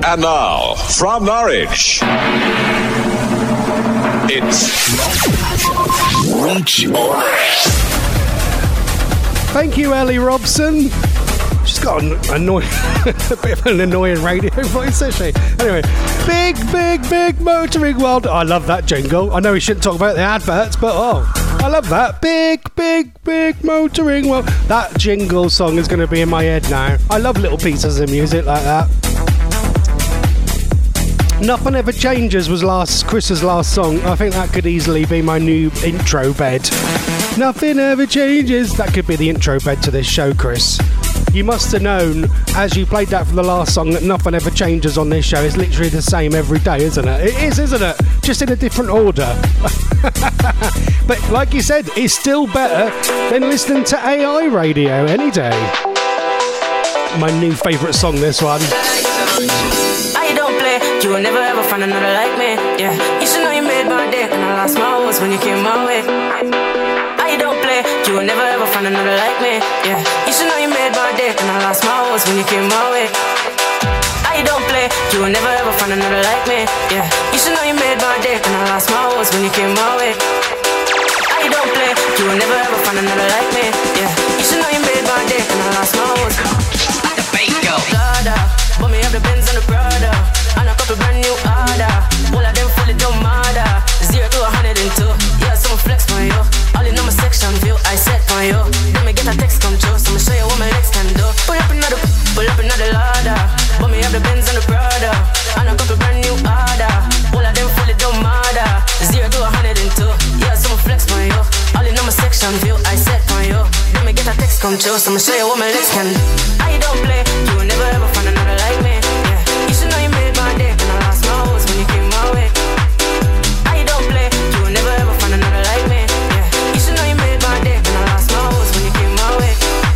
And now, from Norwich, it's Reach Orange. Thank you, Ellie Robson. She's got a bit of an annoying radio voice, hasn't she? Anyway, big motoring world. I love that jingle. I know we shouldn't talk about the adverts, but I love that. Big motoring world. That jingle song is going to be in my head now. I love little pieces of music like that. Nothing Ever Changes was Chris's last song. I think that could easily be my new intro bed. Nothing ever changes. That could be the intro bed to this show, Chris. You must have known, as you played that for the last song, that nothing ever changes on this show. It's literally the same every day, isn't it? It is, isn't it? Just in a different order. But like you said, it's still better than listening to AI radio any day. My new favourite song, this one. I don't play, you will never ever find another like me. Yeah, you should know you made my day, and I lost my hopes when you came my way. I don't play, you will never ever find another like me. Yeah, you should know you made my day, and I lost my hopes when you came my way. I don't play, you will never ever find another like me. Yeah, you should know you made my day, and I lost my hopes when you came my way. I don't play, you will never ever find another like me. Yeah, you should know you made my day, and I lost my hopes. The bass go. But me have the Benz and the Prada, and a couple brand new order. All of them fully don't matter. 0 to 102. Yeah, so flex for you. All in on my section view, I set for you. Then me get a text come true, so I'ma show you what my legs can do. Pull up another ladder. But me have the Benz and the Prada, and a couple brand new order. All of them fully don't matter. 0 to 102. Yeah, so flex for you. All in on my section view, I set for you. Then me get a text come true, so I'ma show you what my legs can do. I don't play, you will never ever find another like me. Yeah, you should know you made my day, and I lost my hopes when you came my way. I don't play, you will never ever find another like me. Yeah, you should know you made my day, and I lost my hopes when you came my way.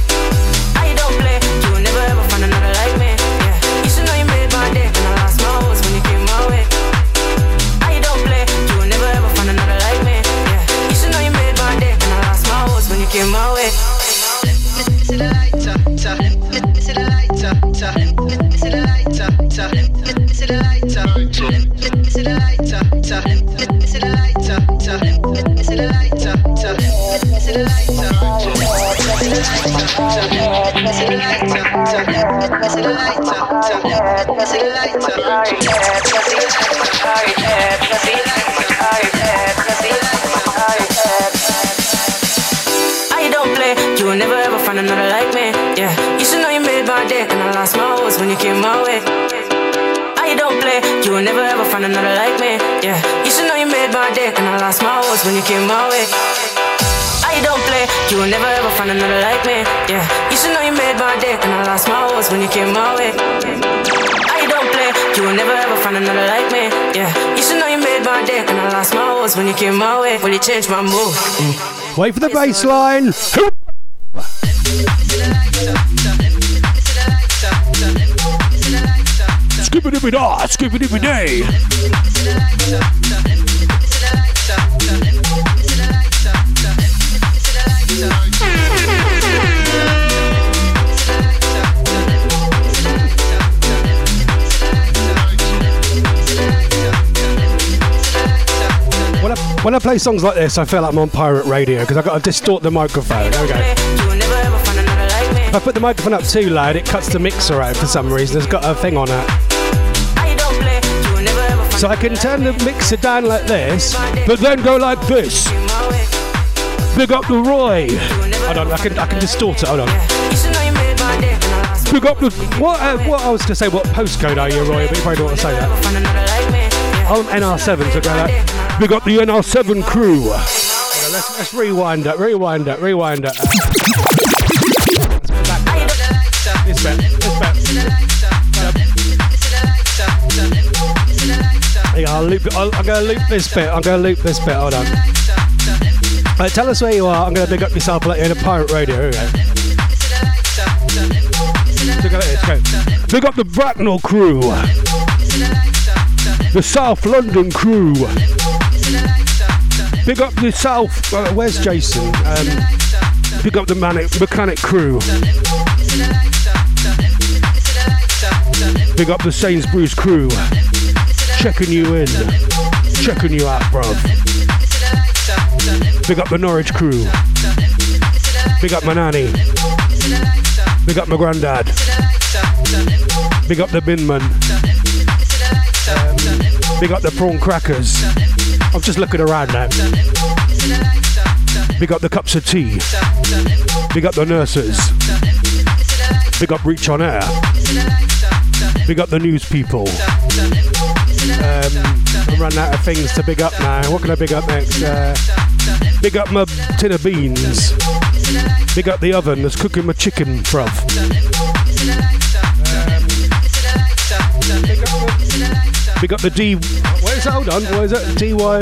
I don't play, you will never ever find another like me. Yeah, you should know you made my day, and I lost my hopes when you came my way. I don't play, you will never ever find another like me. Yeah, you should know you made my day, and I lost my hopes when you came my way. See the lighter, see the lighter, see the lighter, see the lighter, see the lighter, see the lighter, see the lighter, see the I don't play, you will never ever find another like me. Yeah, you should know you made my day, and I lost my hopes when you came my way. I don't play, you will never ever find another like me. Yeah, you should know you made my day, and I lost my hopes when you came my way. I don't play, you will never ever find another like me. Yeah, you should know you made my day, and I lost my hopes when you came my way. I don't play, you will never ever find another like me. Yeah, you should know you made my day, and I lost my hopes when you came my way. Well, you changed my mood. Wait for the bass line. Skibidi-bidi-da, skibidi-bidi-day. When I play songs like this, I feel like I'm on pirate radio because I've got to distort the microphone. There we go. If I put the microphone up too loud, it cuts the mixer out for some reason. It's got a thing on it. So I can turn the mixer down like this, but then go like this. Big up the Roy. Hold on, I can distort it. Hold on. Big up the what I was to say. What postcode are you, Roy? But you probably don't want to say that. I'm NR7, so go like. Big up the NR7 crew. Let's rewind it. This bit. Yeah, I'm going to loop this bit. Hold on. Right, tell us where you are. I'm going to big up yourself like you're in a pirate radio. Here we go. Look at this. Go. Big up the Bracknell crew. The South London crew. Big up the South. Where's Jason? Big up the mechanic crew. Big up the Sainsbury's crew. Checking you in. Checking you out, bruv. Big up the Norwich crew. Big up my nanny. Big up my granddad. Big up the binman. Big up the prawn crackers. I'm just looking around now. Big up the cups of tea. Big up the nurses. Big up Reach on Air. Big up the news people. I'm running out of things to big up now. What can I big up next? Big up my tin of beans. Big up the oven that's cooking my chicken, bruv. Big up the D. What is it? Hold on. What is it?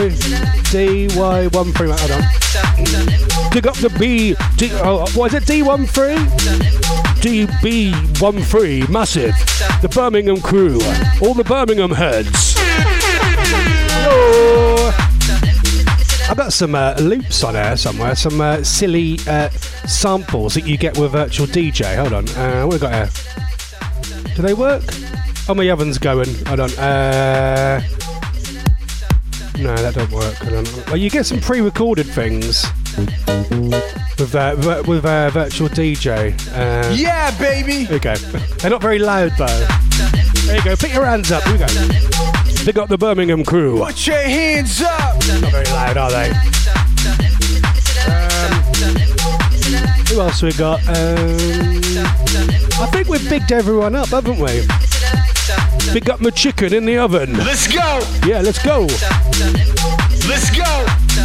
DY13. Hold on. Big up the B. What is it? D13? DB13. Massive. The Birmingham crew. All the Birmingham heads. Oh. I've got some loops on there somewhere. Some silly samples that you get with Virtual DJ. Hold on. What have we got here? Do they work? Oh, my oven's going. Hold on. No, that don't work. Hold on. Well, you get some pre-recorded things with Virtual DJ. Yeah, baby! There you go. They're not very loud, though. There you go. Put your hands up. Here we go. Big up the Birmingham crew. Put your hands up! Not very loud, are they? Who else we got? I think we've bigged everyone up, haven't we? Big up my chicken in the oven. Let's go! Yeah, let's go. Let's go!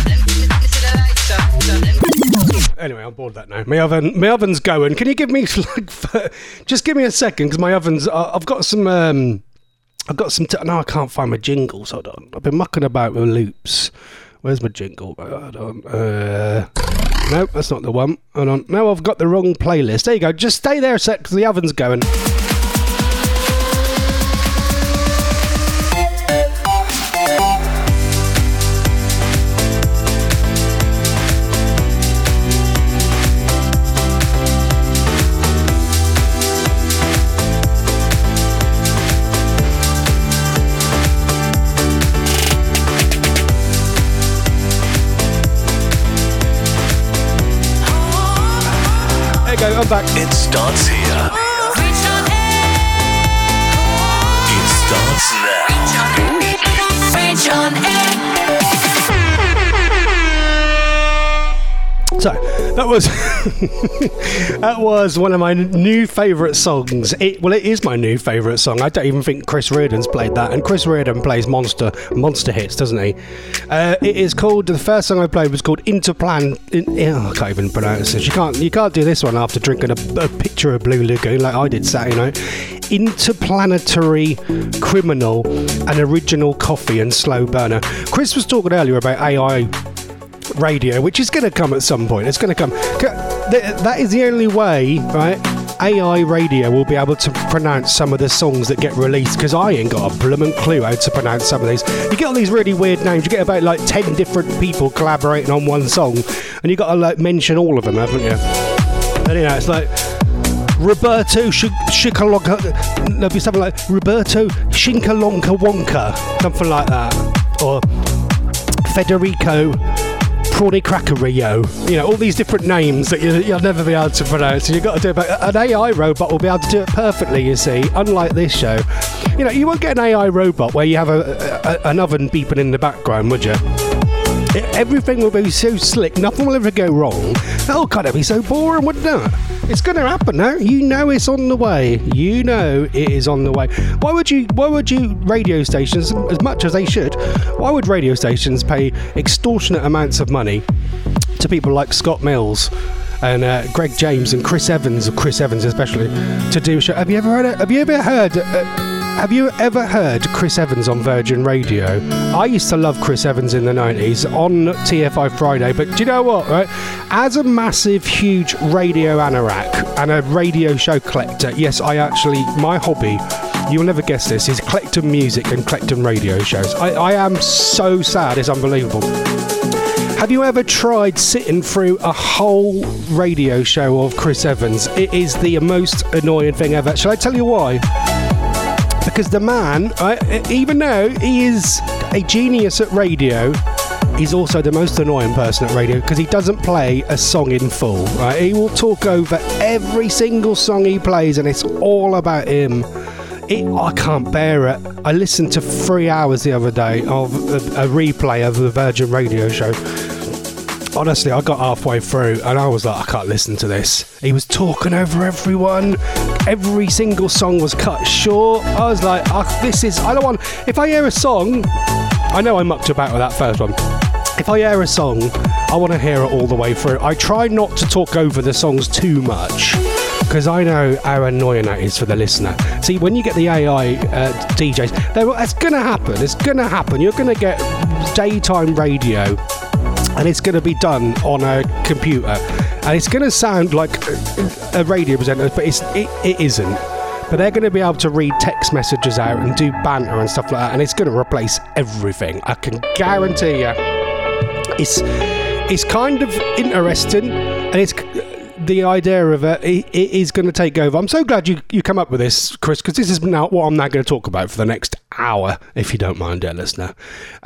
Anyway, I'm bored of that now. My oven's going. Can you give me just give me a second, because my oven's. I've got some. No, I can't find my jingles. Hold on. I've been mucking about with loops. Where's my jingle? Hold on. No, that's not the one. Hold on. No, I've got the wrong playlist. There you go. Just stay there a sec, because the oven's going. I'm back. It starts here. It starts now. Reach on So that was that was one of my new favourite songs. It is my new favourite song. I don't even think Chris Reardon's played that, and Chris Reardon plays monster hits, doesn't he? It is called. The first song I played was called Interplan. I can't even pronounce this. You can't do this one after drinking a picture of Blue Lagoon like I did Saturday night. Interplanetary Criminal, an original coffee and slow burner. Chris was talking earlier about AI radio, which is going to come at some point. It's going to come. That is the only way, right? AI radio will be able to pronounce some of the songs that get released, because I ain't got a bloomin' clue how to pronounce some of these. You get all these really weird names. You get about like 10 different people collaborating on one song, and you got to like mention all of them, haven't you? And you know, it's like Roberto Shikalonka. There'll be something like Roberto Shinkalonka Wonka, something like that, or Federico Prawny Crackerio, you know, all these different names that you'll never be able to pronounce. You've got to do it, but an AI robot will be able to do it perfectly, you see, unlike this show. You know, you won't get an AI robot where you have an oven beeping in the background, would you? Everything will be so slick, nothing will ever go wrong. That'll kind of be so boring, wouldn't it? It's going to happen now. You know it's on the way. You know it is on the way. Why would you radio stations, as much as they should, why would radio stations pay extortionate amounts of money to people like Scott Mills and Greg James and Chris Evans especially, to do a show? Have you ever heard Chris Evans on Virgin Radio? I used to love Chris Evans in the 90s on TFI Friday, but do you know what, right? As a massive, huge radio anorak and a radio show collector, yes, my hobby, you'll never guess this, is collecting music and collecting radio shows. I am so sad, it's unbelievable. Have you ever tried sitting through a whole radio show of Chris Evans? It is the most annoying thing ever. Shall I tell you why? because the man, even though he is a genius at radio, he's also the most annoying person at radio because he doesn't play a song in full. Right? He will talk over every single song he plays, and it's all about him. I can't bear it. I listened to 3 hours the other day of a replay of the Virgin Radio show. Honestly, I got halfway through and I was like, I can't listen to this. He was talking over everyone. Every single song was cut short. I was like, I don't want... If I hear a song... I know I mucked about with that first one. If I hear a song, I want to hear it all the way through. I try not to talk over the songs too much because I know how annoying that is for the listener. See, when you get the AI DJs, it's going to happen. It's going to happen. You're going to get daytime radio and it's going to be done on a computer and it's going to sound like a radio presenter, but it isn't. But they're going to be able to read text messages out and do banter and stuff like that, and it's going to replace everything. I can guarantee you. It's kind of interesting, and it's the idea of it is going to take over. I'm so glad you come up with this, Chris, because this is now what I'm now going to talk about for the next hour, if you don't mind, dear listener.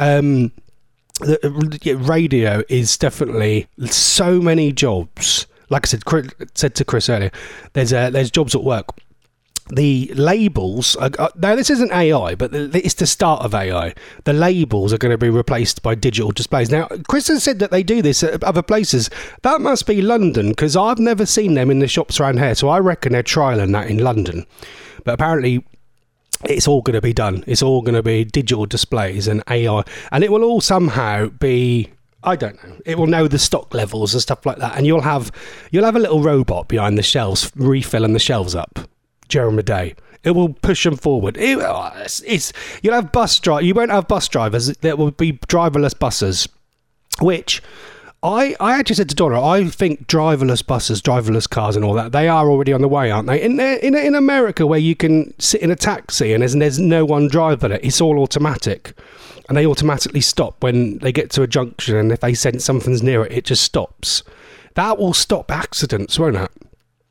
Radio is definitely so many jobs. Like I said to Chris earlier, there's jobs at work. The labels now this isn't AI, but it's the start of AI. The labels are going to be replaced by digital displays. Now, Chris has said that they do this at other places. That must be London, because I've never seen them in the shops around here, so I reckon they're trialling that in London. But apparently it's all going to be done. It's all going to be digital displays and AI, and it will all somehow be, I don't know, it will know the stock levels and stuff like that, and you'll have a little robot behind the shelves refilling the shelves up during the day. It will push them forward. You'll have bus drive. You won't have bus drivers. There will be driverless buses, which I actually said to Donna, I think driverless buses, driverless cars and all that, they are already on the way, aren't they? In America, where you can sit in a taxi and there's no one driving it, it's all automatic. And they automatically stop when they get to a junction, and if they sense something's near it, it just stops. That will stop accidents, won't it?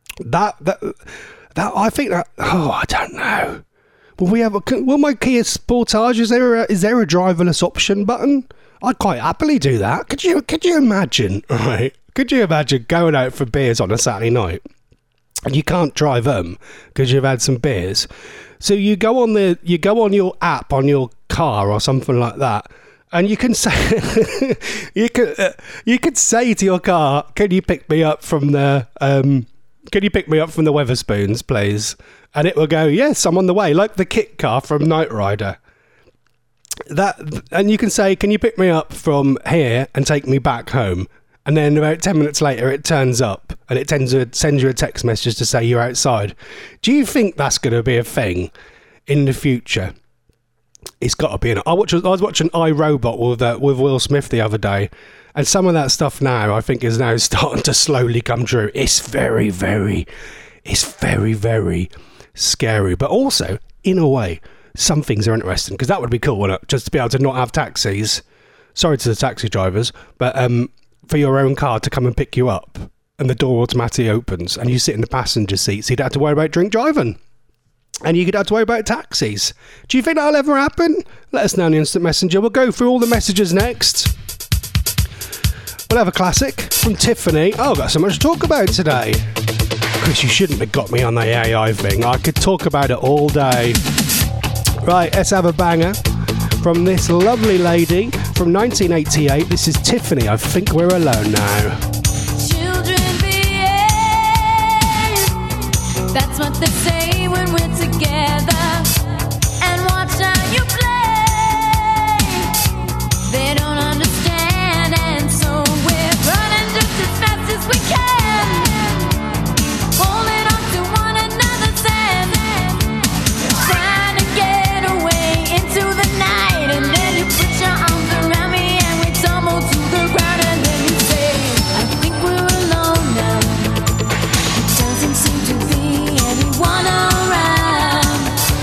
I think that. Oh, I don't know. Will my Kia Sportage? Is there a driverless option button? I'd quite happily do that. Could you imagine? Right? Could you imagine going out for beers on a Saturday night and you can't drive them because you've had some beers? So you go on your app on your car or something like that, and you can say you could say to your car, "Can you pick me up from the Weatherspoons, please?" And it will go, "Yes, I'm on the way," like the kit car from Knight Rider. And you can say, "Can you pick me up from here and take me back home?" And then about 10 minutes later, it turns up and it sends you a text message to say you're outside. Do you think that's going to be a thing in the future? It's got to be. I was watching iRobot with Will Smith the other day, and some of that stuff now I think is now starting to slowly come true. It's very, very scary, but also in a way some things are interesting, because that would be cool, wouldn't it? Just to be able to not have taxis. Sorry to the taxi drivers, but for your own car to come and pick you up, and the door automatically opens, and you sit in the passenger seat, so you don't have to worry about drink driving. And you could have to worry about taxis. Do you think that'll ever happen? Let us know in the Instant Messenger. We'll go through all the messages next. We'll have a classic from Tiffany. Oh, I've got so much to talk about today. Chris, you shouldn't have got me on the AI thing. I could talk about it all day. Right, let's have a banger from this lovely lady from 1988. This is Tiffany. I Think We're Alone Now. Children behave. That's what they say when we're together. And watch how you play. They don't understand, and so we're running just as fast as we can, holding on to one another's hand, trying to get away into the night. And then you put your arms around me and we tumble to the ground, and then you say, I think we're alone now. It doesn't seem to be anyone around.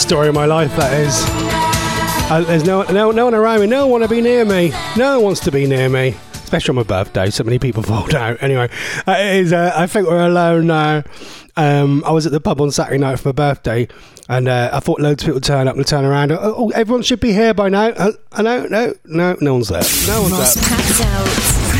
story of my life, that is. There's no one around me. No one want to be near me. No one wants to be near me. Especially on my birthday. So many people fall out. Anyway, I think we're alone now. I was at the pub on Saturday night for my birthday, and I thought loads of people would turn up and turn around. Oh, everyone should be here by now. No one's there. No one's Ross there. packed out.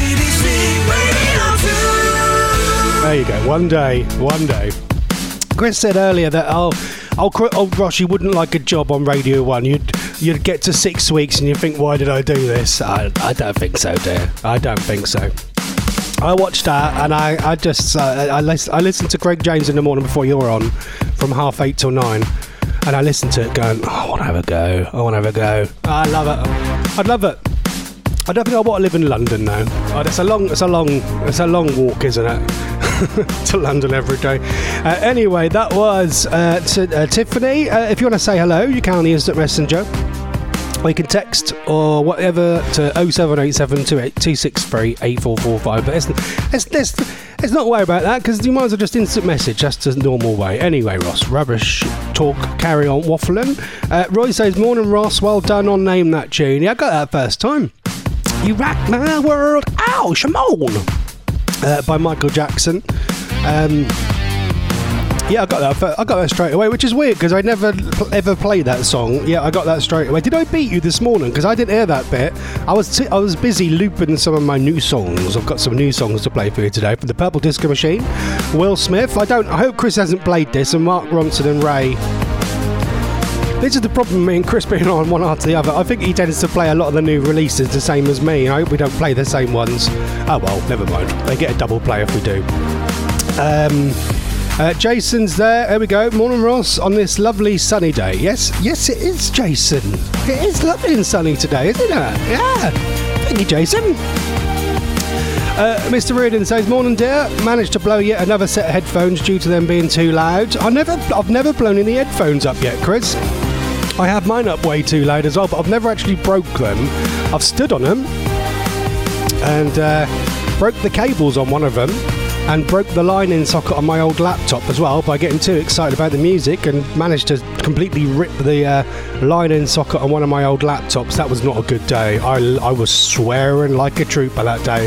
There you go. One day. Chris said earlier that Ross, you wouldn't like a job on Radio 1. You'd get to 6 weeks and you think, why did I do this? I don't think so, dear. I don't think so. I watched that and I listened to Greg James in the morning before you were on, from 8:30 till 9, and I listened to it going, I want to have a go. I love it. I'd love it. I don't think I want to live in London now. It's a long walk, isn't it? To London every day. Anyway, that was Tiffany. If you want to say hello, you can on the instant messenger. Or you can text or whatever to 07872 263 8445. But let's not worry about that, because you might as well just instant message. That's the normal way. Anyway, Ross, rubbish talk, carry on waffling. Roy says, morning, Ross. Well done on Name That Tune. Yeah, I got that first time. You rock my world. Ow, Shimon. By Michael Jackson. Yeah, I got that straight away, which is weird because I never ever played that song. Yeah, I got that straight away. Did I beat you this morning? Because I didn't hear that bit. I was busy looping some of my new songs. I've got some new songs to play for you today from the Purple Disco Machine. Will Smith. I hope Chris hasn't played this, and Mark Ronson and Ray. This is the problem with me and Chris being on one after the other. I think he tends to play a lot of the new releases the same as me. I hope we don't play the same ones. Oh well, never mind. They get a double play if we do. Jason's there. There we go. Morning, Ross, on this lovely sunny day. Yes, it is, Jason. It is lovely and sunny today, isn't it? Yeah. Thank you, Jason. Mr. Reardon says, morning, dear. Managed to blow yet another set of headphones due to them being too loud. I've never blown any headphones up yet, Chris. I have mine up way too loud as well, but I've never actually broke them. I've stood on them and broke the cables on one of them, and broke the line-in socket on my old laptop as well by getting too excited about the music, and managed to completely rip the line-in socket on one of my old laptops. That was not a good day. I was swearing like a trooper that day.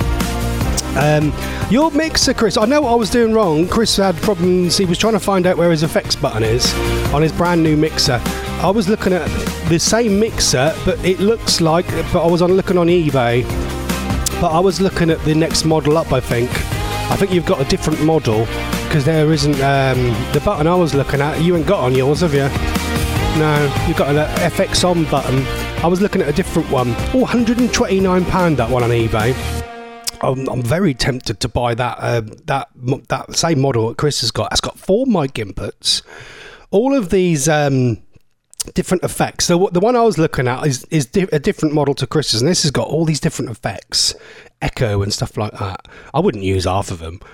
Your mixer, Chris, I know what I was doing wrong. Chris had problems. He was trying to find out where his effects button is on his brand new mixer. I was looking at the same mixer, but it looks like, but I was looking on eBay, but I was looking at the next model up, I think you've got a different model, because there isn't the button I was looking at. You ain't got on yours, have you? No, you've got an FX on button. I was looking at a different one. Oh, £129 that one on eBay. I'm very tempted to buy that same model that Chris has got. It's got 4 mic inputs, all of these different effects. So the one I was looking at is a different model to Chris's, and this has got all these different effects, echo and stuff like that. I wouldn't use half of them,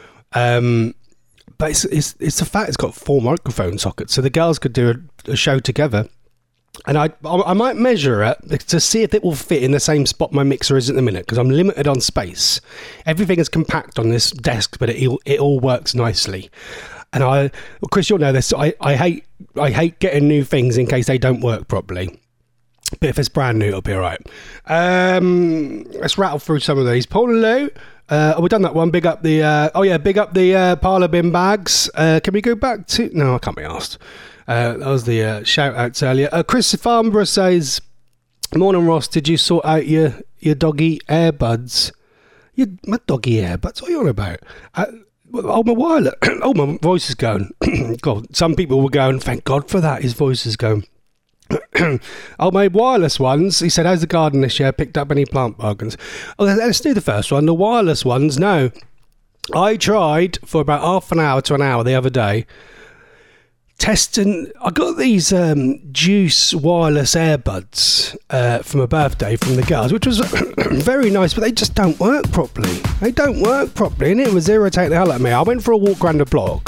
but it's the fact it's got 4 microphone sockets, so the girls could do a show together. And I might measure it to see if it will fit in the same spot my mixer is at the minute, because I'm limited on space. Everything is compact on this desk, but it all works nicely. And Chris, you'll know this. I hate getting new things in case they don't work properly. But if it's brand new, it'll be all right. Let's rattle through some of these. Paul and Lou. We've done that one. Big up the parlour bin bags. Can we go back to? No, I can't be asked. That was the shout outs earlier. Chris Farnborough says, morning, Ross, did you sort out your doggy earbuds? My doggy earbuds? What are you on about? My wireless. Oh, my voice is going. God, some people were going, thank God for that, his voice is going. Oh, my wireless ones. He said, how's the garden this year? Picked up any plant bargains? Oh, let's do the first one. The wireless ones. No, I tried for about half an hour to an hour the other day testing. I got these Juice wireless earbuds for my birthday from the girls, which was very nice, but they just don't work properly. And it was irritating the hell out of me. I went for a walk around the block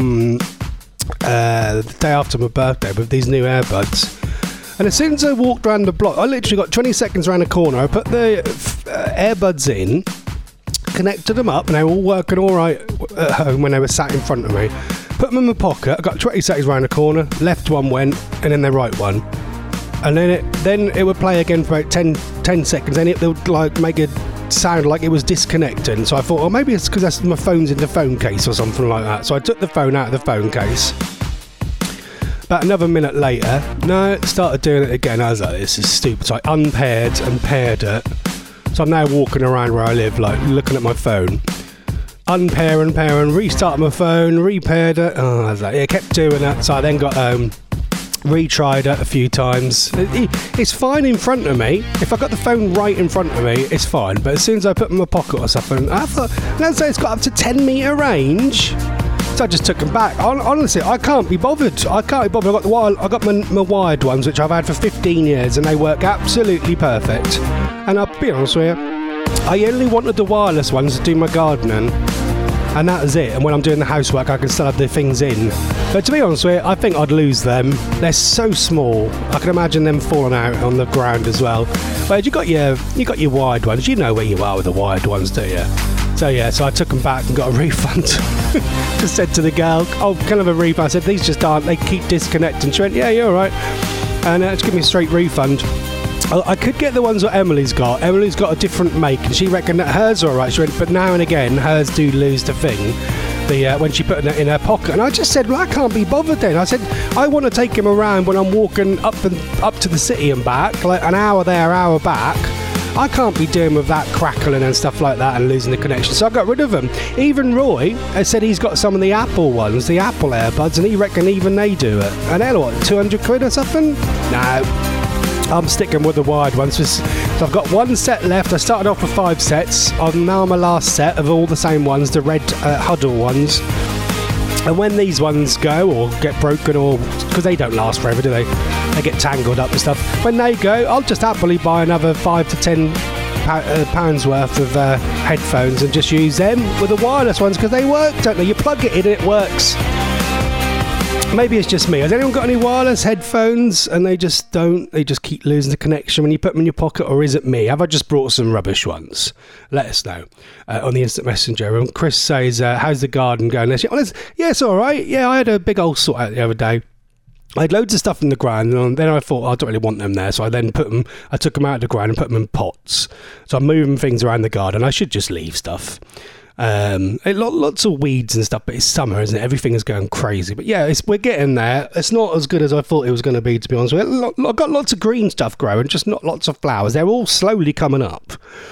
the day after my birthday with these new earbuds, and as soon as I walked around the block, I literally got 20 seconds around the corner. I put the earbuds in, connected them up, and they were all working all right at home when they were sat in front of me. put them in my pocket. I got 20 seconds round the corner, left one went, and then the right one. And then it would play again for about 10 seconds, and it would like make it sound like it was disconnecting. So I thought, oh, maybe it's because my phone's in the phone case or something like that. So I took the phone out of the phone case. About another minute later, no, it started doing it again. I was like, this is stupid. So I unpaired and paired it. So I'm now walking around where I live, like looking at my phone. Unpair and pair and restart my phone, repaired it. Oh, I was like, yeah, kept doing that. So I then got home, retried it a few times. It's fine in front of me. If I got the phone right in front of me, it's fine. But as soon as I put it in my pocket or something, I thought, let's say it's got up to 10 metre range. So I just took them back. Honestly, I can't be bothered. I got my wired ones, which I've had for 15 years, and they work absolutely perfect. And I'll be honest with you, I only wanted the wireless ones to do my gardening, and that was it. And when I'm doing the housework, I can still have the things in. But to be honest with you, I think I'd lose them. They're so small. I can imagine them falling out on the ground as well. But you got your wired ones. You know where you are with the wired ones, do you? So yeah, so I took them back and got a refund. Just said to the girl, oh, can I have a refund? I said, these just aren't, they keep disconnecting. She went, yeah, you're all right. And just give me a straight refund. I could get the ones that Emily's got. Emily's got a different make, and she reckoned that hers are all right. She went, but now and again, hers do lose the thing. When she put it in her pocket. And I just said, well, I can't be bothered then. I said, I want to take him around when I'm walking up to the city and back, like an hour there, hour back. I can't be doing with that crackling and stuff like that and losing the connection. So I got rid of them. Even Roy has said he's got some of the Apple ones, the Apple AirPods, and he reckon even they do it. And they're what, 200 quid or something? No. I'm sticking with the wired ones. So I've got one set left. I started off with 5 sets. I'm now on my last set of all the same ones, the red Huddle ones. And when these ones go or get broken, or because they don't last forever, do they? They get tangled up and stuff. When they go, I'll just happily buy another 5 to 10 pounds worth of headphones and just use them with the wireless ones, because they work, don't they? You plug it in and it works. Maybe it's just me. Has anyone got any wireless headphones and they just keep losing the connection when you put them in your pocket, or is it me? Have I just brought some rubbish ones? Let us know on the instant messenger. And Chris says, how's the garden going? Yeah, it's all right. Yeah, I had a big old sort out the other day. I had loads of stuff in the ground, and then I thought, I don't really want them there, so I took them out of the ground and put them in pots. So I'm moving things around the garden. I should just leave stuff. Lots of weeds and stuff, but it's summer, isn't it? Everything is going crazy. But yeah, we're getting there. It's not as good as I thought it was going to be, to be honest with you. I've got lots of green stuff growing, just not lots of flowers. They're all slowly coming up.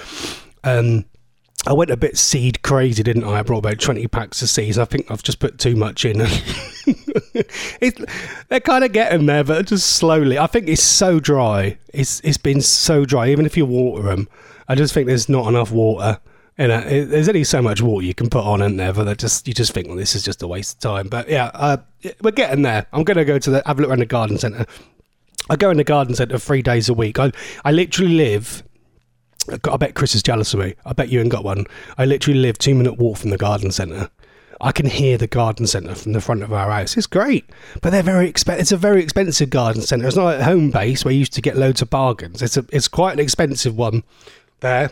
I went a bit seed crazy, didn't I? I brought about 20 packs of seeds. I think I've just put too much in. They're kind of getting there, but just slowly. I think it's so dry. It's been so dry. Even if you water them, I just think there's not enough water. There's only so much water you can put on, isn't there? But you just think, well, this is just a waste of time. But yeah, we're getting there. I'm going to go have a look around the garden centre. I go in the garden centre 3 days a week. I literally live... I bet Chris is jealous of me. I bet you ain't got one. I literally live 2-minute walk from the garden centre. I can hear the garden centre from the front of our house. It's great, but they're very expensive. It's a very expensive garden centre. It's not like Home Base where you used to get loads of bargains. It's quite an expensive one there.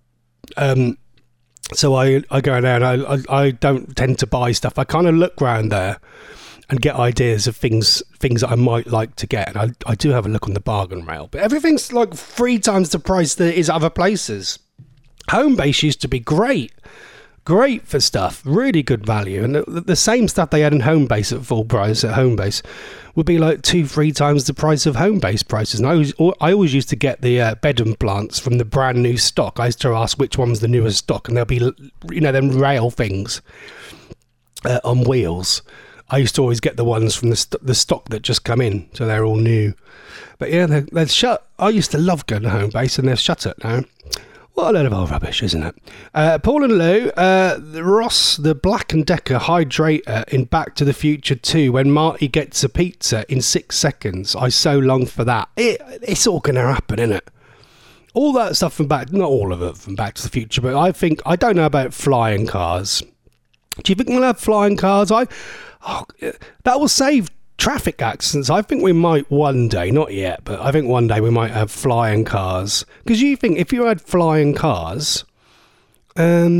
So I go there and I don't tend to buy stuff. I kind of look around there and get ideas of things that I might like to get. And I do have a look on the bargain rail, but everything's like 3 times the price that it is other places. Home Base used to be great for stuff, really good value, and the same stuff they had in Home Base at full price at Home Base would be like 2-3 times the price of Home Base prices. And I always used to get the bedroom plants from the brand new stock. I used to ask which one's the newest stock, and there'll be, them rail things on wheels. I used to always get the ones from the stock that just come in, so they're all new. But yeah, they're shut. I used to love going to Home Base, and they've shut it now. What a load of old rubbish, isn't it? Paul and Lou, Ross, the Black & Decker hydrator in Back to the Future 2, when Marty gets a pizza in 6 seconds. I so long for that. It's all going to happen, isn't it? All that stuff from not all of it from Back to the Future, but I don't know about flying cars. Do you think we'll have flying cars? That will save traffic accidents. I think we might one day, not yet, but I think one day we might have flying cars. Because you think if you had flying cars,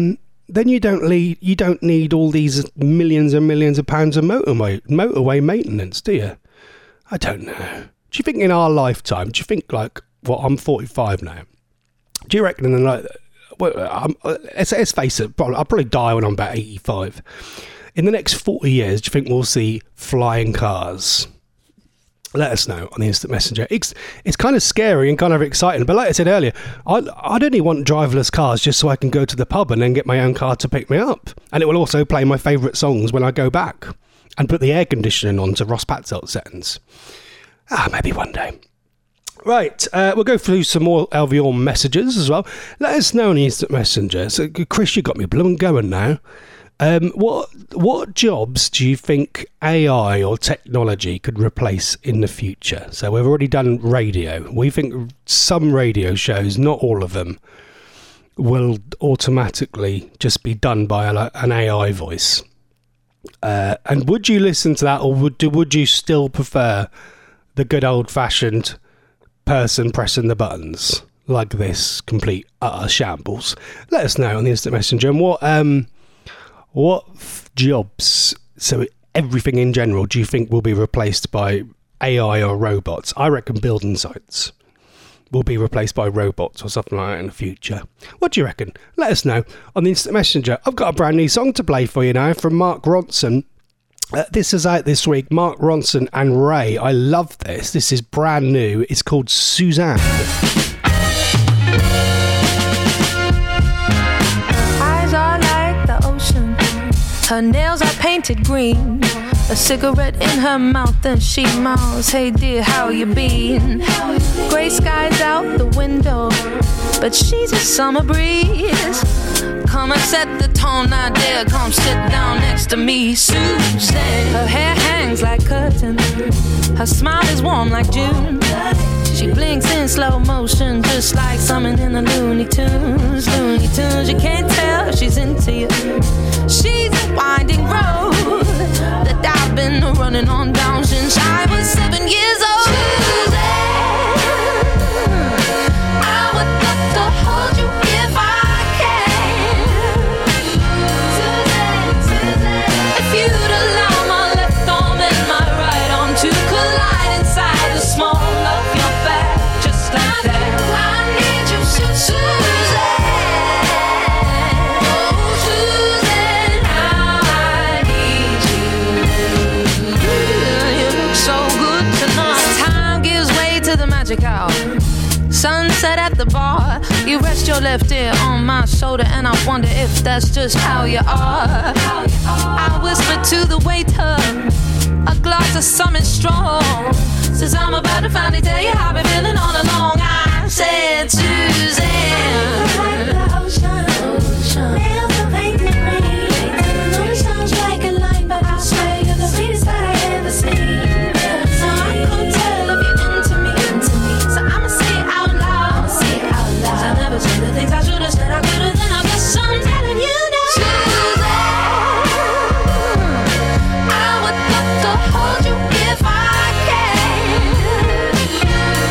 then you don't need all these millions and millions of pounds of motorway maintenance, do you? I don't know. Do you think in our lifetime? Do you think like, well, I'm 45 now. Do you reckon in like, well, let's face it, I'll probably die when I'm about 85. In the next 40 years, do you think we'll see flying cars? Let us know on the Instant Messenger. It's kind of scary and kind of exciting, but like I said earlier, I'd only want driverless cars just so I can go to the pub and then get my own car to pick me up. And it will also play my favourite songs when I go back and put the air conditioning on to Ross Patzelt settings. Maybe one day. Right, we'll go through some more LVR messages as well. Let us know on the Instant Messenger. So, Chris, you got me blooming going now. What jobs do you think AI or technology could replace in the future? So we've already done radio. We think some radio shows, not all of them, will automatically just be done by an AI voice. And would you listen to that, or would you still prefer the good old-fashioned person pressing the buttons like this complete utter shambles? Let us know on the Instant Messenger. And what jobs, so everything in general, do you think will be replaced by AI or robots? I reckon building sites will be replaced by robots or something like that in the future. What do you reckon? Let us know on the Instant Messenger. I've got a brand new song to play for you now from Mark Ronson. This is out this week. Mark Ronson and Ray. I love this. This is brand new. It's called Suzanne. Her nails are painted green, a cigarette in her mouth, and she mouths, "Hey dear, how you been?" Grey skies out the window, but she's a summer breeze. Come and set the tone now, dear, come sit down next to me, Susan. Her hair hangs like curtain, her smile is warm like June. She blinks in slow motion, just like something in the Looney Tunes. Looney Tunes, you can't tell if she's into you. She's a winding road that I've been running on down since I was 7 years old. Suzanne, I would love to hold you if I can. Suzanne, if you'd allow my left arm and my right arm to collide inside the small of your back, just like that. I need you, Suzanne. Sunset at the bar, you rest your left ear on my shoulder, and I wonder if that's just how you are. I whisper to the waiter, a glass of something strong, says I'm about to finally tell you how I've been feeling all along. I said, Suzanne, like the ocean, nails are painted green. I know it sounds like a line, but I swear you're the sweetest that I ever seen. So I can't tell if you're into me. So I'ma say it out loud. I never said the things I should have said I could have, then I guess I'm telling you now. Suzanne, I would love to hold you if I can.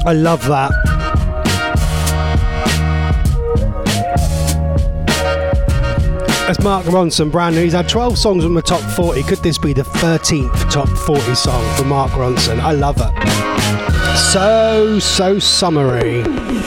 I love that. That's Mark Ronson, brand new. He's had 12 songs on the top 40. Could this be the 13th top 40 song for Mark Ronson? I love it. So summery.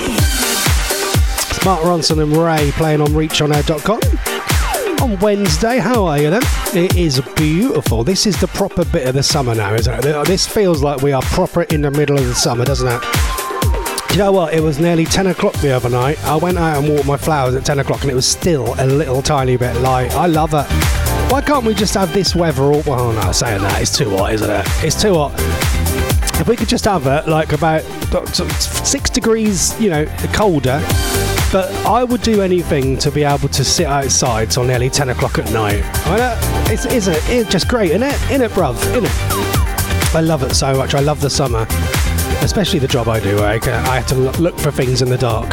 It's Mark Ronson and Ray playing on reachonair.com on Wednesday. How are you then? It is beautiful. This is the proper bit of the summer now, isn't it? This feels like we are proper in the middle of the summer, doesn't it? Do you know what? It was nearly 10 o'clock the other night. I went out and walked my flowers at 10 o'clock and it was still a little tiny bit light. I love it. Why can't we just have this weather all... Well, no, saying that, it's too hot, isn't it? It's too hot. If we could just have it, like, about 6 degrees, colder. But I would do anything to be able to sit outside till nearly 10 o'clock at night. It's just great, isn't it? Innit, bruv? Innit? I love it so much. I love the summer. Especially the job I do, where I have to look for things in the dark.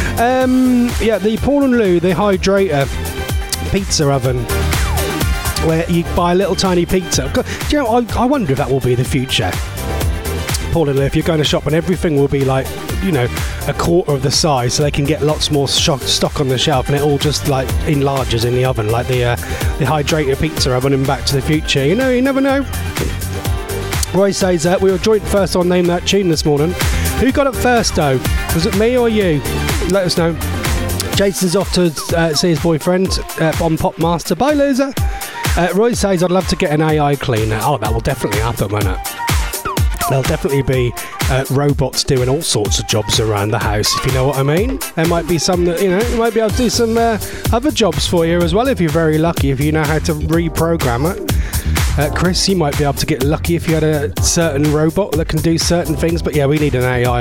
The Paul and Lou, the Hydrator pizza oven, where you buy a little tiny pizza. Do you know, I wonder if that will be the future. Paul and Lou, if you're going to shop and everything will be like, a quarter of the size, so they can get lots more stock on the shelf, and it all just like enlarges in the oven, like the Hydrator pizza oven in Back to the Future. You never know. Roy says we were joint first on Name That Tune this morning. Who got it first though? Was it me or you? Let us know. Jason's off to see his boyfriend on Popmaster. Bye, loser. Roy says I'd love to get an AI cleaner. Oh, that will definitely happen, won't it? There'll definitely be robots doing all sorts of jobs around the house, if you know what I mean. There might be some that, you might be able to do some other jobs for you as well, if you're very lucky, if you know how to reprogram it. Chris, you might be able to get lucky if you had a certain robot that can do certain things, but yeah, we need an AI.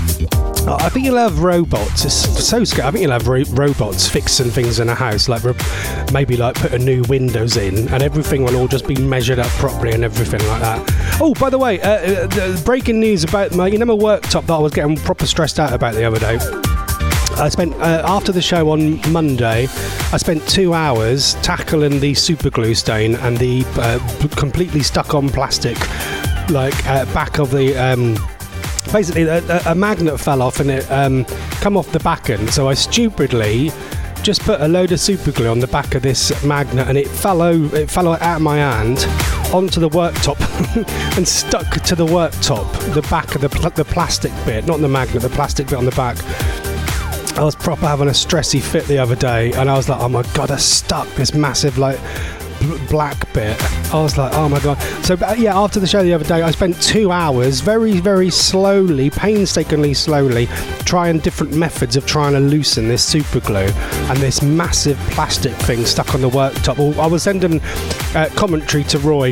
I think you'll have robots. It's so scary. I think you'll have robots fixing things in a house, like maybe like putting new windows in, and everything will all just be measured up properly and everything like that. Oh, by the way, the breaking news about my worktop that I was getting proper stressed out about the other day. I spent, after the show on Monday, I spent 2 hours tackling the super glue stain and the completely stuck on plastic, back of the... basically, a magnet fell off and it come off the back end, so I stupidly just put a load of super glue on the back of this magnet, and it fell out of my hand onto the worktop and stuck to the worktop, the back of the plastic bit, not the magnet, the plastic bit on the back. I was proper having a stressy fit the other day, and I was like, oh my god, I stuck this massive black bit. I was like, oh my god. So after the show the other day, I spent 2 hours very, very slowly, painstakingly slowly, trying different methods of trying to loosen this super glue and this massive plastic thing stuck on the worktop. I was sending commentary to Roy.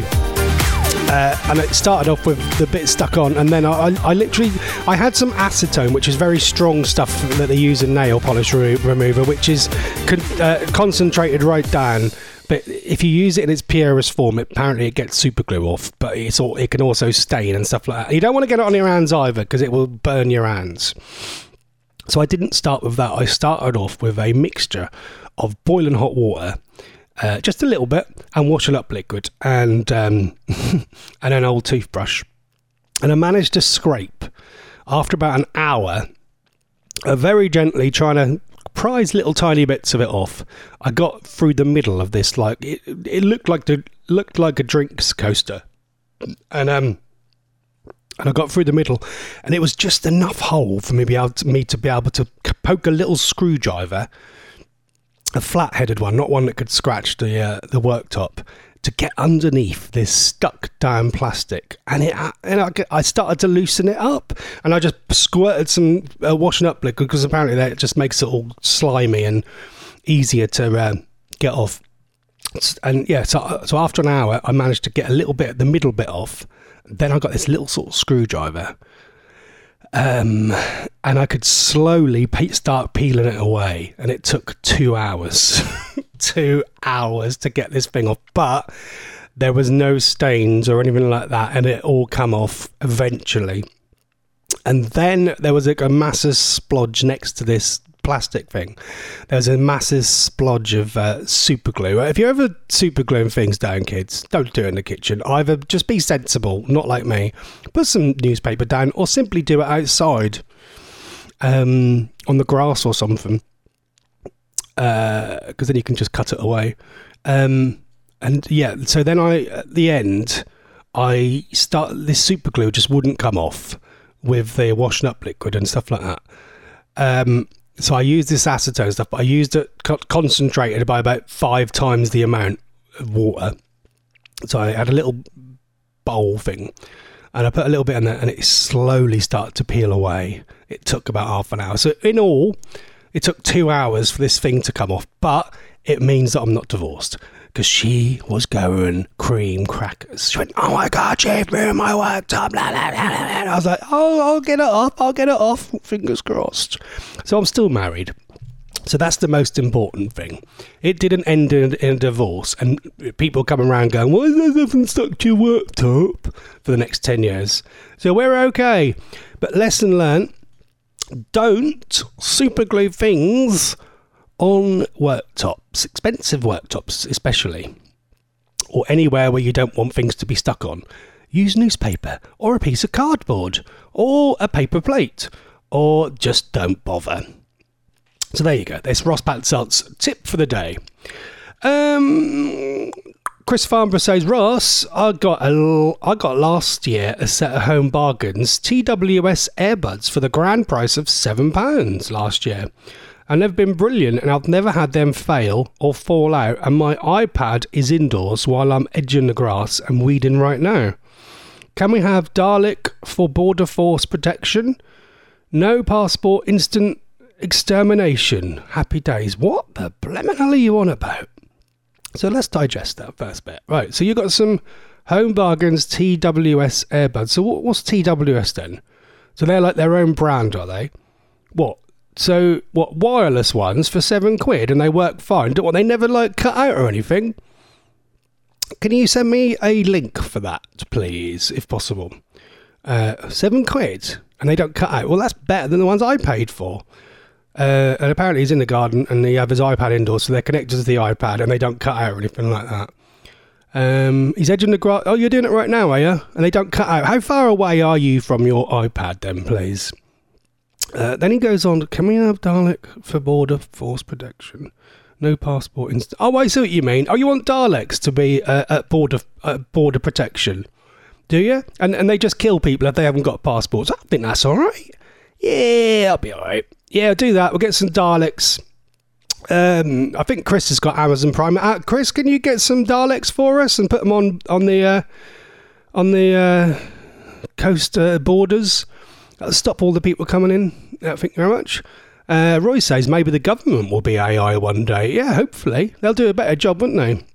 And it started off with the bit stuck on, and then I had some acetone, which is very strong stuff that they use in nail polish remover, which is concentrated right down. But if you use it in its purest form, apparently it gets super glue off, but it can also stain and stuff like that. You don't want to get it on your hands either, because it will burn your hands. So I didn't start with that. I started off with a mixture of boiling hot water, just a little bit, and washing up liquid, and and an old toothbrush. And I managed to scrape, after about an hour, very gently trying to prise little tiny bits of it off. I got through the middle of this, it looked like a drinks coaster, and I got through the middle, and it was just enough hole for me to be able to poke a little screwdriver, a flat-headed one, not one that could scratch the worktop, to get underneath this stuck down plastic, and I started to loosen it up, and I just squirted some washing up liquid, because apparently that just makes it all slimy and easier to get off. And yeah, so after an hour, I managed to get a little bit of the middle bit off. Then I got this little sort of screwdriver, and I could slowly start peeling it away, and it took 2 hours 2 hours to get this thing off, but there was no stains or anything like that, and it all come off eventually. And then there was a massive splodge next to this plastic thing, there's a massive splodge of super glue. If you're ever super gluing things down, kids, don't do it in the kitchen. Either just be sensible, not like me, put some newspaper down, or simply do it outside on the grass or something, because then you can just cut it away. And yeah, so then at the end, this super glue just wouldn't come off with the washing up liquid and stuff like that. So I used this acetone stuff, but I used it concentrated by about 5 times the amount of water. So I had a little bowl thing, and I put a little bit in there, and it slowly started to peel away. It took about half an hour. So in all, it took 2 hours for this thing to come off, but it means that I'm not divorced. Because she was going cream crackers. She went, oh my God, you've ruined my worktop. Blah, blah, blah, blah. And I was like, oh, I'll get it off. Fingers crossed. So I'm still married. So that's the most important thing. It didn't end in a divorce. And people come around going, why is there nothing stuck to your worktop for the next 10 years? So we're okay. But lesson learned, don't super glue things on worktops, expensive worktops especially, or anywhere where you don't want things to be stuck on. Use newspaper or a piece of cardboard or a paper plate, or just don't bother. So there you go. There's Ross Patzalt's tip for the day. Chris Farnborough says, Ross, I got last year a set of Home Bargains TWS earbuds for the grand price of £7 last year. And they've been brilliant, and I've never had them fail or fall out, and my iPad is indoors while I'm edging the grass and weeding right now. Can we have Dalek for border force protection? No passport, instant extermination. Happy days. What the blemmin' hell are you on about? So let's digest that first bit. Right, so you've got some Home Bargains TWS earbuds. So what's TWS then? So they're like their own brand, are they? What? So, wireless ones for £7 and they work fine? They never cut out or anything? Can you send me a link for that, please, if possible? £7 and they don't cut out. Well, that's better than the ones I paid for. And apparently he's in the garden and he has his iPad indoors, so they're connected to the iPad and they don't cut out or anything like that. He's edging the grass. Oh, you're doing it right now, are you? And they don't cut out. How far away are you from your iPad then, please? Then he goes on, can we have Dalek for border force protection? No passport. Oh, I see what you mean. Oh, you want Daleks to be at border protection, do you? And they just kill people if they haven't got passports. I think that's all right. Yeah, I'll be all right. Yeah, I'll do that. We'll get some Daleks. I think Chris has got Amazon Prime. Chris, can you get some Daleks for us and put them on the coast borders? That'll stop all the people coming in. Thank you very much. Roy says maybe the government will be AI one day. Yeah, hopefully. They'll do a better job, won't they?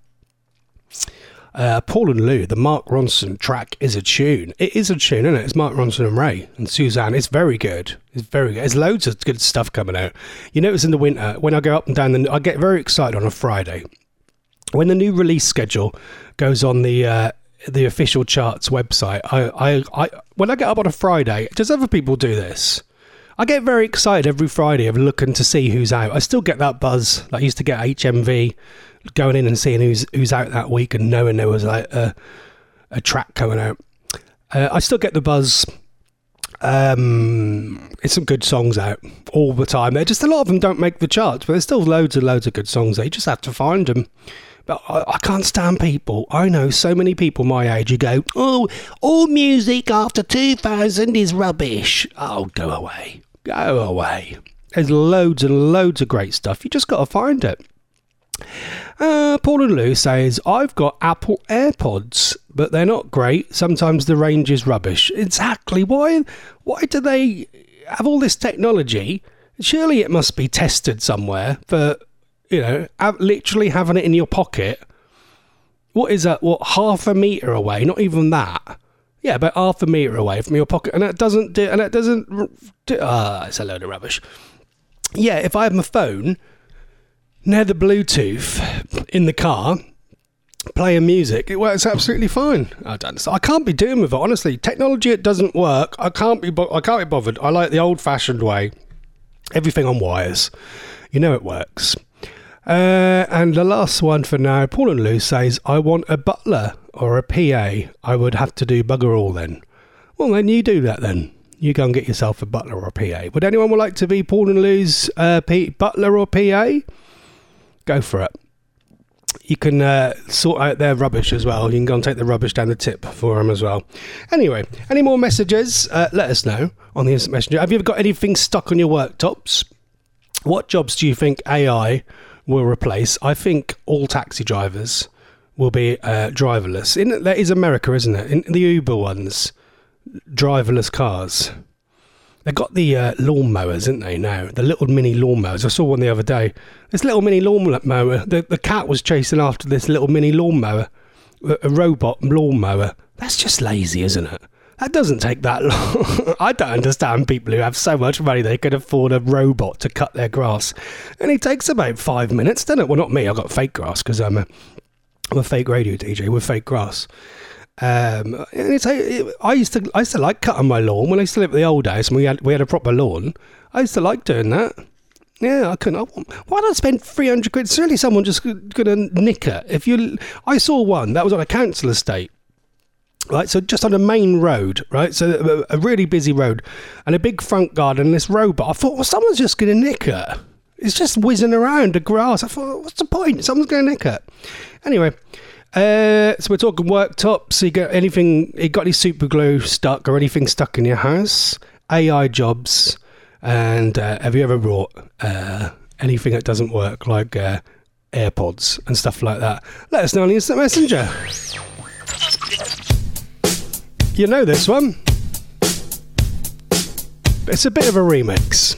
Paul and Lou, the Mark Ronson track is a tune. It is a tune, isn't it? It's Mark Ronson and Ray and Suzanne. It's very good. It's very good. There's loads of good stuff coming out. You notice in the winter, when I go up and down, I get very excited on a Friday. When the new release schedule goes on the official charts website, I when I get up on a Friday, does other people do this? I get very excited every Friday of looking to see who's out. I still get that buzz that I used to get HMV, going in and seeing who's out that week and knowing there was a track coming out. I still get the buzz. It's some good songs out all the time. Just a lot of them don't make the charts, but there's still loads and loads of good songs there. You just have to find them. But I can't stand people. I know so many people my age who go, oh, all music after 2000 is rubbish. Oh, go away. Go away. There's loads and loads of great stuff. You just got to find it. Paul and Lou says, I've got Apple AirPods, but they're not great. Sometimes the range is rubbish. Exactly. Why do they have all this technology? Surely it must be tested somewhere for, literally having it in your pocket. What is that? What, half a metre away? Not even that. Yeah, about half a metre away from your pocket. And it doesn't do, it's a load of rubbish. Yeah, if I have my phone near the Bluetooth in the car, playing music, it works absolutely fine. I can't be doing with it, honestly. Technology, it doesn't work. I can't be bothered. I like the old-fashioned way. Everything on wires. You know it works. And the last one for now, Paul and Lou says, I want a butler or a PA. I would have to do bugger all then. Well, then you do that then. You go and get yourself a butler or a PA. Would anyone would like to be Paul and Lou's butler or PA? Go for it. You can sort out their rubbish as well. You can go and take the rubbish down the tip for them as well. Anyway, any more messages? Let us know on the Instant Messenger. Have you ever got anything stuck on your worktops? What jobs do you think AI will replace? I think all taxi drivers will be driverless. That is America, isn't it? In the Uber ones, driverless cars. They've got the lawnmowers, haven't they, now? The little mini lawnmowers. I saw one the other day. This little mini lawnmower, the cat was chasing after this little mini lawnmower, a robot lawnmower. That's just lazy, isn't it? That doesn't take that long. I don't understand people who have so much money they can afford a robot to cut their grass. And it takes about 5 minutes, doesn't it? Well, not me. I've got fake grass because I'm a fake radio DJ with fake grass. And I used to like cutting my lawn when I used to live at the old house and we had a proper lawn. I used to like doing that. Yeah, I couldn't. Why did I spend 300 quid? Certainly someone just gonna nick it. I saw one that was on a council estate, right? So just on a main road, right? So a really busy road and a big front garden and this robot. I thought, well, someone's just gonna nick it. It's just whizzing around the grass. I thought, what's the point? Someone's gonna nick it. Anyway. So we're talking worktops. You got any super glue stuck or anything stuck in your house? AI jobs, and have you ever brought anything that doesn't work, like AirPods and stuff like that? Let us know on the Instant Messenger. You know this one. It's a bit of a remix.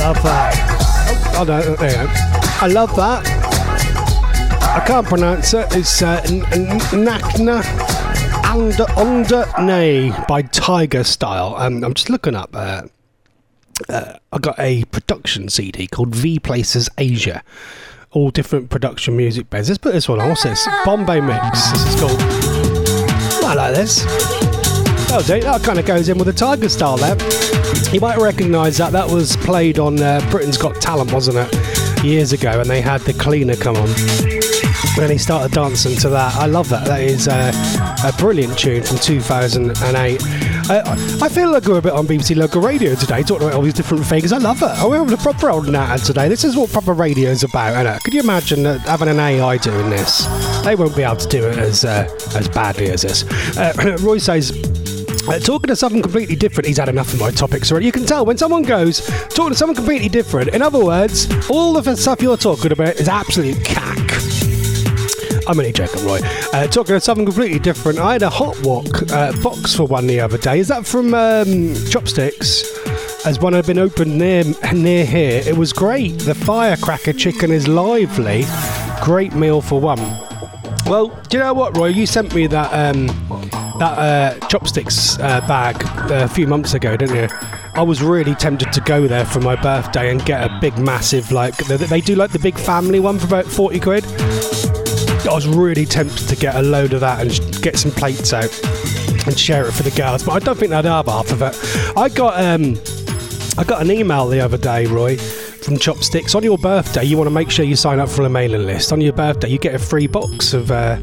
love that. Oh no, there you go. I love that. I can't pronounce it. It's Nakna Under by Tiger Style. I'm just looking up. I got a production CD called V Places Asia. All different production music beds. Let's put this one on. What's this? Bombay Mix. This is called. I like this. Oh, that kind of goes in with the Tiger Style there. You might recognise that. That was played on Britain's Got Talent, wasn't it? Years ago, and they had the cleaner come on. And he started dancing to that. I love that. That is a brilliant tune from 2008. I feel like we're a bit on BBC Local Radio today, talking about all these different things. I love it. Oh, we're having a proper old natter today. This is what proper radio is about, isn't it? Could you imagine having an AI doing this? They won't be able to do it as badly as this. Roy says, talking to someone completely different, he's had enough of my topics already. You can tell when someone goes talking to someone completely different. In other words, all of the stuff you're talking about is absolute cack. I'm only joking, Roy. Talking to something completely different, I had a Hot Walk box for one the other day. Is that from Chopsticks? As one had been opened near here. It was great. The firecracker chicken is lively. Great meal for one. Well, do you know what, Roy? You sent me that Chopsticks bag a few months ago, didn't you? I was really tempted to go there for my birthday and get a big, massive, like, they do like the big family one for about 40 quid. I was really tempted to get a load of that and get some plates out and share it for the girls, but I don't think they'd have half of it. I got an email the other day, Roy, from Chopsticks. On your birthday, you want to make sure you sign up for a mailing list. On your birthday, you get a free box of a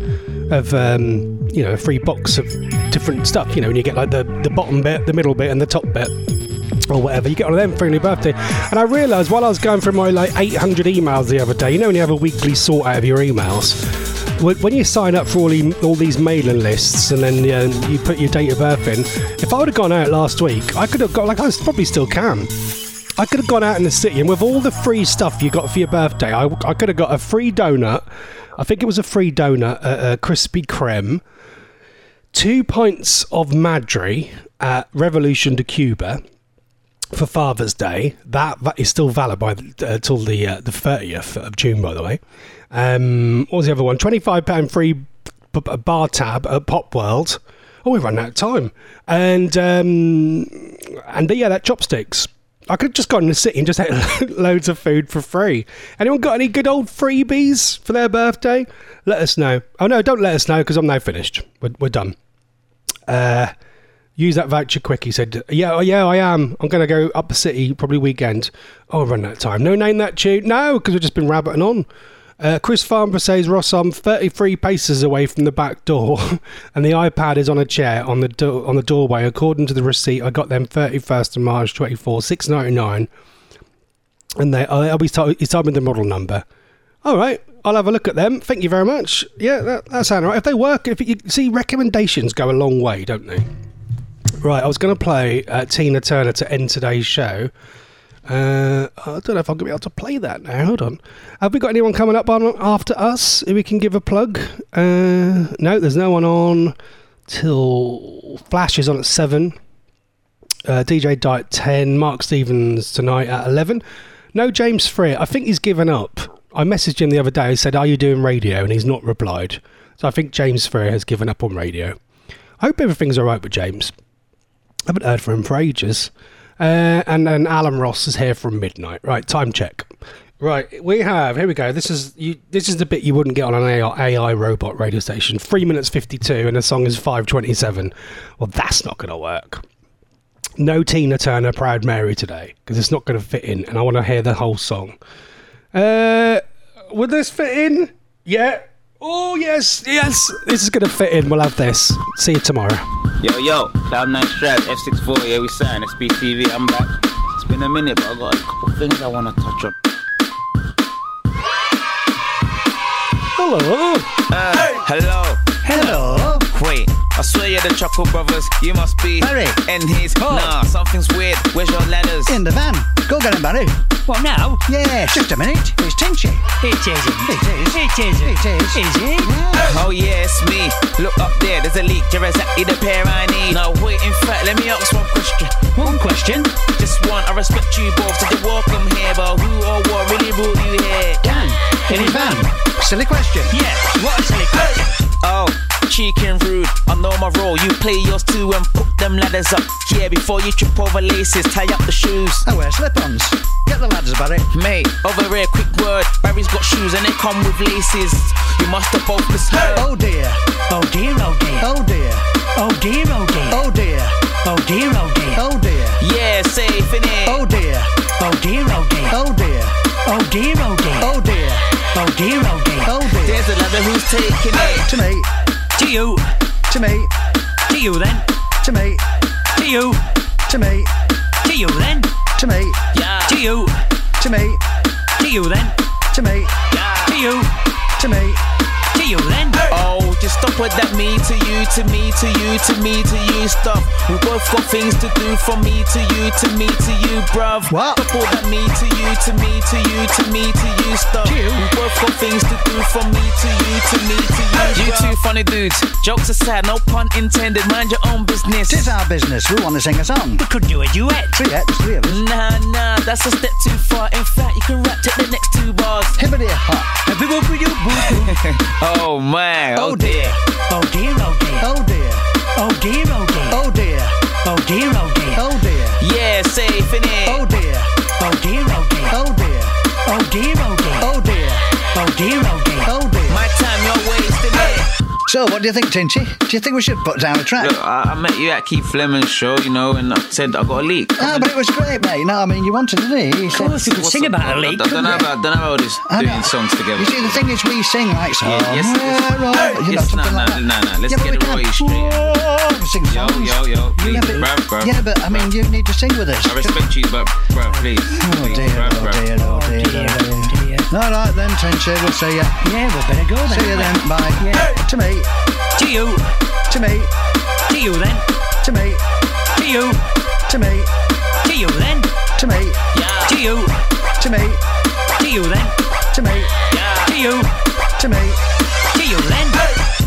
free box of different stuff. You know, and you get like the bottom bit, the middle bit, and the top bit, or whatever. You get one of them for your birthday. And I realised while I was going through my like 800 emails the other day, you know, when you have a weekly sort out of your emails, when you sign up for all these mailing lists and then you put your date of birth in, if I would have gone out last week, I could have got, like I probably still can, I could have gone out in the city and with all the free stuff you got for your birthday, I could have got a free donut. I think it was a free donut, a Krispy Kreme, 2 pints of Madri at Revolution de Cuba for Father's Day. That is still valid by till the 30th of June, by the way. What was the other one? £25 free bar tab at Pop World. Oh, we've run out of time. And that Chopsticks. I could have just gone in the city and just had loads of food for free. Anyone got any good old freebies for their birthday? Let us know. Oh no, don't let us know because I'm now finished. We're done. Use that voucher quick, he said. Yeah, I am. I'm going to go up the city, probably weekend. Oh, I've run out of time. No, name that tune. No, because we've just been rabbiting on. Chris Farnborough says, Ross, I'm 33 paces away from the back door and the iPad is on a chair on the doorway. According to the receipt, I got them 31st of March 24, $6.99. And he's told me the model number. All right, I'll have a look at them. Thank you very much. Yeah, that sounds right. If they work, if you see, recommendations go a long way, don't they? Right, I was going to play Tina Turner to end today's show. I don't know if I'm going to be able to play that now. Hold on. Have we got anyone coming up on after us who we can give a plug? No, there's no one on till Flash is on at 7. DJ Diet 10. Mark Stevens tonight at 11. No James Freer. I think he's given up. I messaged him the other day. I said, are you doing radio? And he's not replied. So I think James Freer has given up on radio. I hope everything's all right with James. I haven't heard from him for ages. And then Alan Ross is here from midnight. Right, time check. Right, here we go. This is the bit you wouldn't get on an AI robot radio station. 3 minutes 52 and the song is 5:27. Well, that's not going to work. No Tina Turner Proud Mary today, because it's not going to fit in, and I want to hear the whole song. Would this fit in? Yeah. Oh, yes. This is going to fit in. We'll have this. See you tomorrow. Yo, Cloud9 Straps, F64, yeah, we signed, SBTV, I'm back. It's been a minute, but I got a couple things I want to touch on. Hello. Hello. Hello. Wait, I swear you're the Chuckle Brothers. You must be Barry. in his. Oh. Nah, something's weird. Where's your ladders? In the van. Go get him, Barry. What now? Yes. Just a minute. It's Tinchy. It isn't. It is. It isn't. It is. Is it? Oh yeah, it's me. Look up there, there's a leak. You're exactly the pair I need. Now wait, in fact, let me ask one question. One question. Just one, I respect you both, so you're welcome here. But who or what really brought you here? Dan. In his van. Silly question. Yeah. What a silly question. Oh, cheeky and rude. I know my role. You play yours too and put them ladders up. Yeah, before you trip over laces, tie up the shoes. I wear slip-ons. Get the ladders, Barry. Mate, over here, quick word. Barry's got shoes and they come with laces. You must have both misheard. Oh dear. Oh dear, oh dear. Oh dear. Oh dear, oh dear. Oh dear. Oh dear, oh dear. Oh dear. Yeah, safe innit? Oh dear. Oh dear, oh dear. Oh dear. Oh dear, oh dear. Oh dear. Oh dear, oh dear. Oh dear. There's a ladder who's taking it. To me. To you. To me. To you then. To me. To you. To me. To you then. To me. Yeah. To you. To me. To you then. To me. To you. To me. To you then. Oh, just stop with that me to you, to me to you, to me to you stuff. We both got things to do from me to you, to me to you, bruv. What? Stop all that me to you, to me to you, to me to you stuff. To you? We both got things to do from me to you, to me to you. You two funny dudes. Jokes aside, no pun intended. Mind your own business. It's our business. We want to sing a song. We could do a duet. Duet, there's three of us. Nah, that's a step too far. In fact, you can rap to the next two bars. Hibbity hop. Oh man, Oh dear. Oh dear, oh dear. Oh dear. Oh dear, oh dear. Oh dear. Oh dear, oh dear. Oh dear. Yeah, safe innit? Oh dear. Oh dear, oh dear. Oh dear. Oh dear, oh dear. Oh dear. Oh dear, oh dear. Oh dear. My time, you're wasting it. So, what do you think, Tinchy? Do you think we should put down a track? Look, I met you at Keith Fleming's show, you know, and I said I got a leak. Ah, but it was great, mate. No, I mean, you wanted, didn't he? Of course, you could sing about a leak. I don't know about this I doing know. songs together. You see, the thing is, we sing like so. Yes, You know, something like that. nah. Let's Yeah, but get we it can. right straight. We sing Yo, songs. please, Yeah, but, bruv. yeah, but I mean, you need to sing with us. I respect you, but bruv, please. Oh Please, dear, bruv, oh bruv. dear, oh dear, Dear, oh oh dear. dear. All right then, Tinchy, we'll see ya. Yeah, we better go then. See you then, bye. Yeah. To me, To you. to me, To you then. to me, To you. to me, To you then. to me, Yeah, To you. to me, To you then. to me, yeah. To you. to me. To you then.